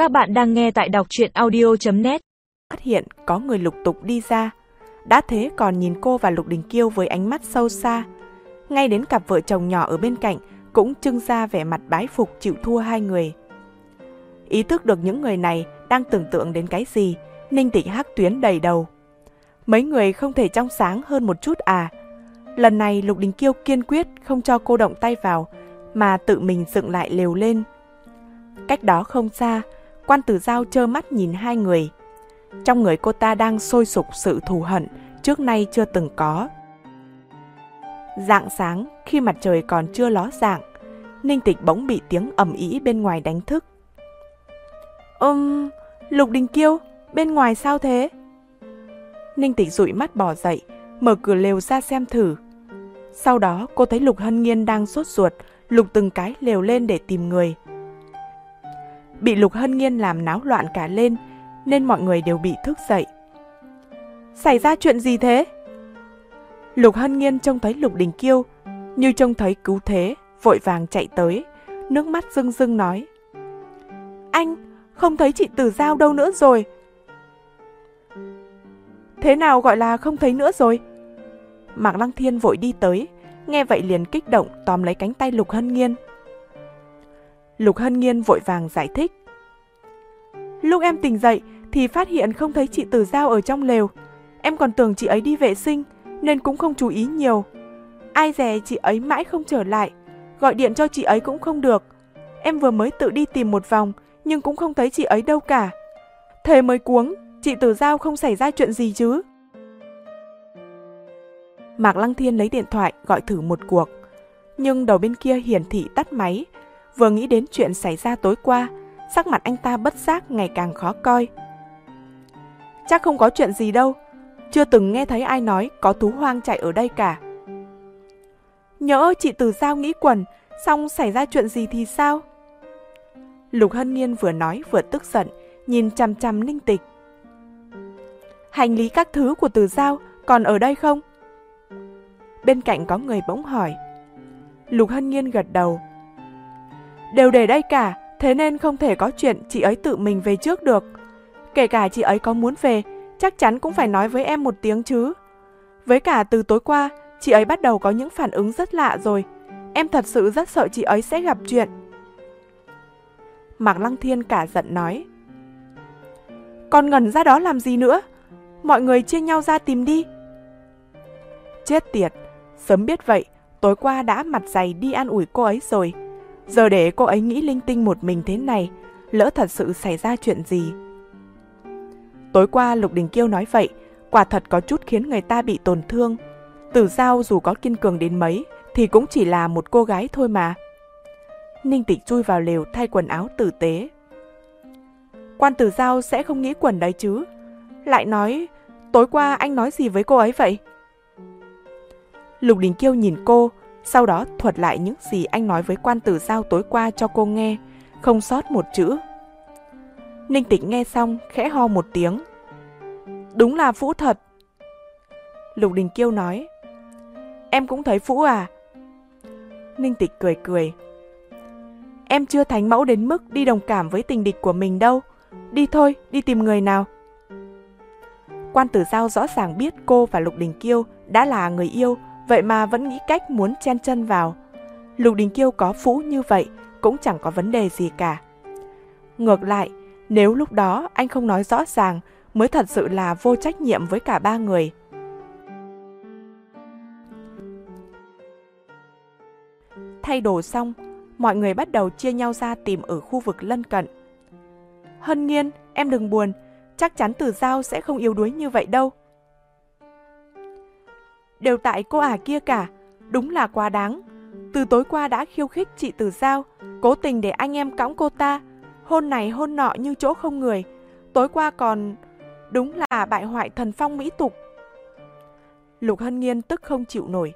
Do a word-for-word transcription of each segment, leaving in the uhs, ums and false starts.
Các bạn đang nghe tại đọc truyện audio chấm net. Phát hiện có người lục tục đi ra. Đã thế còn nhìn cô và Lục Đình Kiêu với ánh mắt sâu xa. Ngay đến cặp vợ chồng nhỏ ở bên cạnh cũng trưng ra vẻ mặt bái phục chịu thua hai người. Ý thức được những người này đang tưởng tượng đến cái gì, Ninh Tịch hắc tuyến đầy đầu. Mấy người không thể trong sáng hơn một chút à? Lần này Lục Đình Kiêu kiên quyết không cho cô động tay vào, mà tự mình dựng lại lều lên. Cách đó không xa, Quan Tử Giao trơ mắt nhìn hai người. Trong người cô ta đang sôi sục sự thù hận trước nay chưa từng có. Rạng sáng, khi mặt trời còn chưa ló dạng, Ninh Tịch bỗng bị tiếng ầm ĩ bên ngoài đánh thức. Ừm, Lục Đình Kiêu, bên ngoài sao thế? Ninh Tịch dụi mắt bò dậy, mở cửa lều ra xem thử. Sau đó cô thấy Lục Hân Nghiên đang sốt ruột, lục từng cái lều lên để tìm người. Bị Lục Hân Nghiên làm náo loạn cả lên, nên mọi người đều bị thức dậy. Xảy ra chuyện gì thế? Lục Hân Nghiên trông thấy Lục Đình Kiêu, như trông thấy cứu thế, vội vàng chạy tới, nước mắt rưng rưng nói. Anh, không thấy chị Tử Giao đâu nữa rồi. Thế nào gọi là không thấy nữa rồi? Mạc Lăng Thiên vội đi tới, nghe vậy liền kích động tóm lấy cánh tay Lục Hân Nghiên. Lục Hân Nghiên vội vàng giải thích. Lúc em tỉnh dậy thì phát hiện không thấy chị Tử Giao ở trong lều. Em còn tưởng chị ấy đi vệ sinh nên cũng không chú ý nhiều. Ai dè chị ấy mãi không trở lại, gọi điện cho chị ấy cũng không được. Em vừa mới tự đi tìm một vòng nhưng cũng không thấy chị ấy đâu cả. Thế mới cuống, chị Tử Giao không xảy ra chuyện gì chứ? Mạc Lăng Thiên lấy điện thoại gọi thử một cuộc, nhưng đầu bên kia hiển thị tắt máy. Vừa nghĩ đến chuyện xảy ra tối qua, sắc mặt anh ta bất giác ngày càng khó coi. Chắc không có chuyện gì đâu, chưa từng nghe thấy ai nói có thú hoang chạy ở đây cả. Nhỡ chị Tử Giao nghĩ quẩn, xong xảy ra chuyện gì thì sao? Lục Hân Nghiên vừa nói vừa tức giận, nhìn chằm chằm Ninh Tịch. Hành lý các thứ của Tử Giao còn ở đây không? Bên cạnh có người bỗng hỏi. Lục Hân Nghiên gật đầu. Đều để đây cả, thế nên không thể có chuyện chị ấy tự mình về trước được. Kể cả chị ấy có muốn về, chắc chắn cũng phải nói với em một tiếng chứ. Với cả từ tối qua, chị ấy bắt đầu có những phản ứng rất lạ rồi. Em thật sự rất sợ chị ấy sẽ gặp chuyện. Mạc Lăng Thiên cả giận nói. Còn ngẩn ra đó làm gì nữa? Mọi người chia nhau ra tìm đi. Chết tiệt, sớm biết vậy, tối qua đã mặt dày đi an ủi cô ấy rồi. Giờ để cô ấy nghĩ linh tinh một mình thế này, lỡ thật sự xảy ra chuyện gì. Tối qua Lục Đình Kiêu nói vậy, quả thật có chút khiến người ta bị tổn thương. Tử Giao dù có kiên cường đến mấy, thì cũng chỉ là một cô gái thôi mà. Ninh Tịch chui vào lều thay quần áo tử tế. Quan Tử Giao sẽ không nghĩ quẩn đấy chứ. Lại nói, tối qua anh nói gì với cô ấy vậy? Lục Đình Kiêu nhìn cô, sau đó thuật lại những gì anh nói với Quan Tử Giao tối qua cho cô nghe, không sót một chữ. Ninh Tịch nghe xong, khẽ ho một tiếng. Đúng là phũ thật. Lục Đình Kiêu nói. Em cũng thấy phũ à? Ninh Tịch cười cười. Em chưa thánh mẫu đến mức đi đồng cảm với tình địch của mình đâu. Đi thôi, đi tìm người nào. Quan Tử Giao rõ ràng biết cô và Lục Đình Kiêu đã là người yêu, vậy mà vẫn nghĩ cách muốn chen chân vào. Lục Đình Kiêu có phũ như vậy cũng chẳng có vấn đề gì cả. Ngược lại, nếu lúc đó anh không nói rõ ràng mới thật sự là vô trách nhiệm với cả ba người. Thay đồ xong, mọi người bắt đầu chia nhau ra tìm ở khu vực lân cận. Hân Nghiên, em đừng buồn, chắc chắn Tử Giao sẽ không yếu đuối như vậy đâu. Đều tại cô ả kia cả, đúng là quá đáng. Từ tối qua đã khiêu khích chị Tử Giao, cố tình để anh em cõng cô ta, hôn này hôn nọ như chỗ không người. Tối qua còn... đúng là bại hoại thần phong mỹ tục. Lục Hân Nghiên tức không chịu nổi.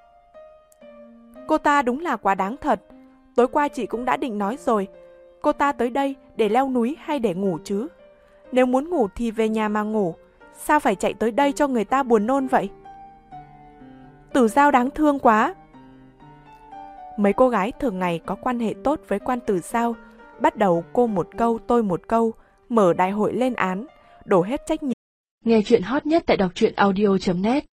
Cô ta đúng là quá đáng thật. Tối qua chị cũng đã định nói rồi, cô ta tới đây để leo núi hay để ngủ chứ? Nếu muốn ngủ thì về nhà mà ngủ, sao phải chạy tới đây cho người ta buồn nôn vậy? Tử Giao đáng thương quá. Mấy cô gái thường ngày có quan hệ tốt với Quan Tử Giao bắt đầu cô một câu tôi một câu, mở đại hội lên án, đổ hết trách nhiệm. Nghe chuyện hot nhất tại đọc truyện audio chấm net